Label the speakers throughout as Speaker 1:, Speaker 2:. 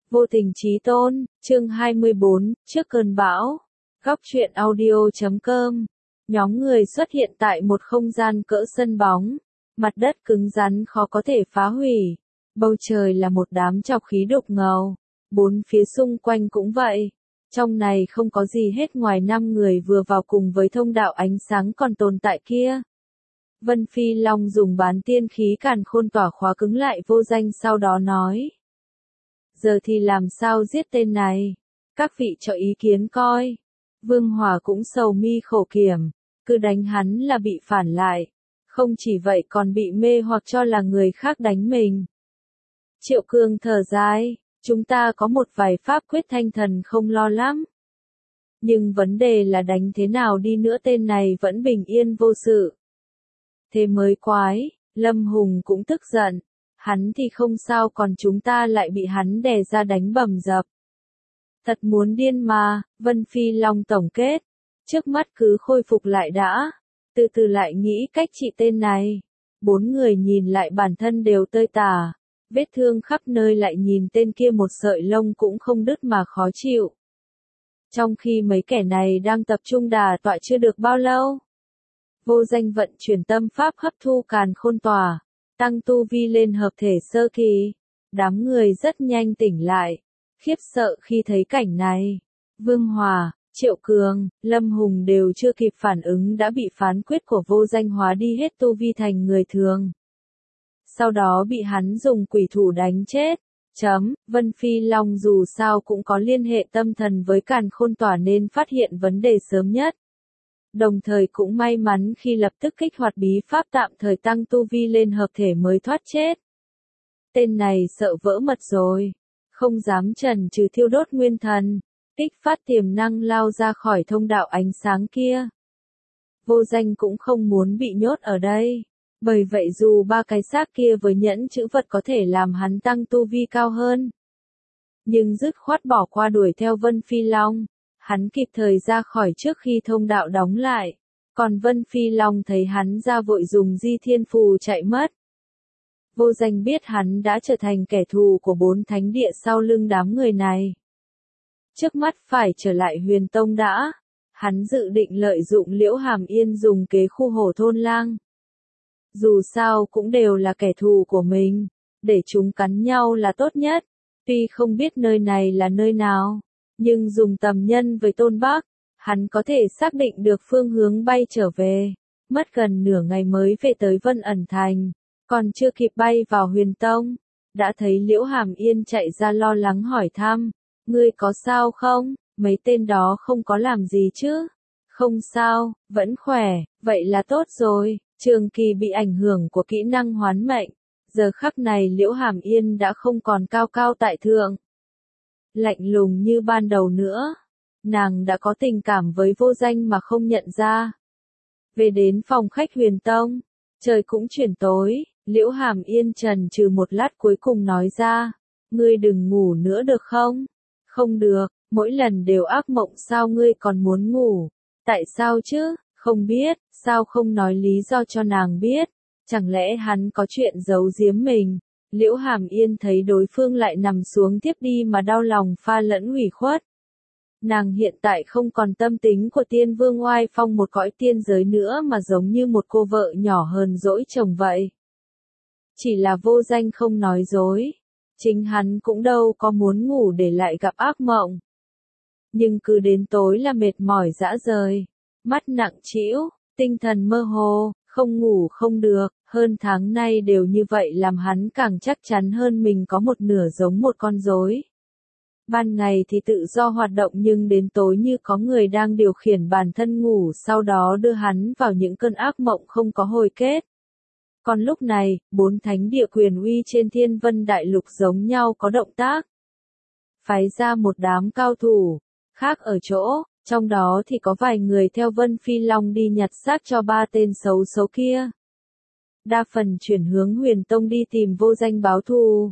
Speaker 1: Vô tình chí tôn, chương 24, trước cơn bão. Góc truyện audio.com. Nhóm người xuất hiện tại một không gian cỡ sân bóng. Mặt đất cứng rắn khó có thể phá hủy. Bầu trời là một đám trọc khí đục ngầu. Bốn phía xung quanh cũng vậy. Trong này không có gì hết ngoài 5 người vừa vào cùng với thông đạo ánh sáng còn tồn tại kia. Vân Phi Long dùng bán tiên khí càn khôn tỏa khóa cứng lại Vô Danh, sau đó nói. Giờ thì làm sao giết tên này? Các vị cho ý kiến coi. Vương Hòa cũng sầu mi khổ kiểm. Cứ đánh hắn là bị phản lại. Không chỉ vậy còn bị mê hoặc cho là người khác đánh mình. Triệu Cương thở dài. Chúng ta có một vài pháp quyết thanh thần không lo lắm. Nhưng vấn đề là đánh thế nào đi nữa tên này vẫn bình yên vô sự. Thế mới quái. Lâm Hùng cũng tức giận. Hắn thì không sao, còn chúng ta lại bị hắn đè ra đánh bầm dập. Thật muốn điên mà. Vân Phi Long tổng kết. Trước mắt cứ khôi phục lại đã. Từ từ lại nghĩ cách trị tên này. 4 người nhìn lại bản thân đều tơi tả. Vết thương khắp nơi, lại nhìn tên kia một sợi lông cũng không đứt mà khó chịu. Trong khi mấy kẻ này đang tập trung đà tọa chưa được bao lâu. Vô Danh vận chuyển tâm pháp hấp thu càn khôn tỏa. Tăng tu vi lên hợp thể sơ kỳ. Đám người rất nhanh tỉnh lại. Khiếp sợ khi thấy cảnh này. Vương Hòa, Triệu Cường, Lâm Hùng đều chưa kịp phản ứng đã bị phán quyết của Vô Danh hóa đi hết tu vi thành người thường. Sau đó bị hắn dùng quỷ thủ đánh chết. Vân Phi Long dù sao cũng có liên hệ tâm thần với càn khôn tỏa nên phát hiện vấn đề sớm nhất. Đồng thời cũng may mắn khi lập tức kích hoạt bí pháp tạm thời tăng tu vi lên hợp thể mới thoát chết. Tên này sợ vỡ mật rồi. Không dám chần chừ thiêu đốt nguyên thần. Kích phát tiềm năng lao ra khỏi thông đạo ánh sáng kia. Vô Danh cũng không muốn bị nhốt ở đây. Bởi vậy dù 3 cái xác kia với nhẫn chữ vật có thể làm hắn tăng tu vi cao hơn. Nhưng dứt khoát bỏ qua đuổi theo Vân Phi Long. Hắn kịp thời ra khỏi trước khi thông đạo đóng lại. Còn Vân Phi Long thấy hắn ra vội dùng di thiên phù chạy mất. Vô Danh biết hắn đã trở thành kẻ thù của 4 thánh địa sau lưng đám người này. Trước mắt phải trở lại Huyền Tông đã. Hắn dự định lợi dụng Liễu Hàm Yên dùng kế khu hổ thôn lang. Dù sao cũng đều là kẻ thù của mình. Để chúng cắn nhau là tốt nhất. Tuy không biết nơi này là nơi nào. Nhưng dùng tầm nhân với Tôn Bắc, hắn có thể xác định được phương hướng bay trở về. Mất gần nửa ngày mới về tới Vân Ẩn Thành. Còn chưa kịp bay vào Huyền Tông. Đã thấy Liễu Hàm Yên chạy ra lo lắng hỏi thăm. Ngươi có sao không? Mấy tên đó không có làm gì chứ? Không sao, vẫn khỏe, vậy là tốt rồi. Trường Kỳ bị ảnh hưởng của kỹ năng hoán mệnh. Giờ khắc này Liễu Hàm Yên đã không còn cao cao tại thượng. Lạnh lùng như ban đầu nữa. Nàng đã có tình cảm với Vô Danh mà không nhận ra. Về đến phòng khách Huyền Tông. Trời cũng chuyển tối. Liễu Hàm Yên chần chừ một lát cuối cùng nói ra. Ngươi đừng ngủ nữa được không? Không được, mỗi lần đều ác mộng, sao ngươi còn muốn ngủ? Tại sao chứ? Không biết, sao không nói lý do cho nàng biết? Chẳng lẽ hắn có chuyện giấu giếm mình? Liễu Hàm Yên thấy đối phương lại nằm xuống tiếp đi mà đau lòng pha lẫn ủy khuất. Nàng hiện tại không còn tâm tính của tiên vương oai phong một cõi tiên giới nữa mà giống như một cô vợ nhỏ hờn dỗi chồng vậy. Chỉ là Vô Danh không nói dối. Chính hắn cũng đâu có muốn ngủ để lại gặp ác mộng. Nhưng cứ đến tối là mệt mỏi rã rời. Mắt nặng trĩu, tinh thần mơ hồ, không ngủ không được. Hơn tháng nay đều như vậy làm hắn càng chắc chắn hơn mình có một nửa giống một con rối. Ban ngày thì tự do hoạt động nhưng đến tối như có người đang điều khiển bản thân ngủ, sau đó đưa hắn vào những cơn ác mộng không có hồi kết. Còn lúc này, 4 thánh địa quyền uy trên Thiên Vân Đại Lục giống nhau có động tác. Phái ra một đám cao thủ, khác ở chỗ, trong đó thì có vài người theo Vân Phi Long đi nhặt xác cho 3 tên xấu xấu kia. Đa phần chuyển hướng Huyền Tông đi tìm Vô Danh báo thù.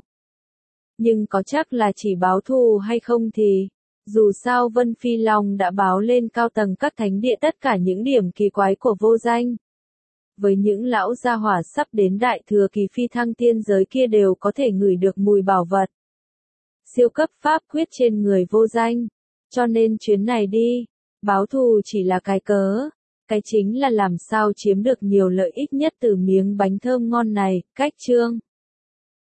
Speaker 1: Nhưng có chắc là chỉ báo thù hay không thì, dù sao Vân Phi Long đã báo lên cao tầng các thánh địa tất cả những điểm kỳ quái của Vô Danh. Với những lão gia hỏa sắp đến đại thừa kỳ phi thăng tiên giới kia đều có thể ngửi được mùi bảo vật. siêu cấp pháp quyết trên người vô danh. Cho nên chuyến này đi, báo thù chỉ là cái cớ. Cái chính là làm sao chiếm được nhiều lợi ích nhất từ miếng bánh thơm ngon này. Cách chương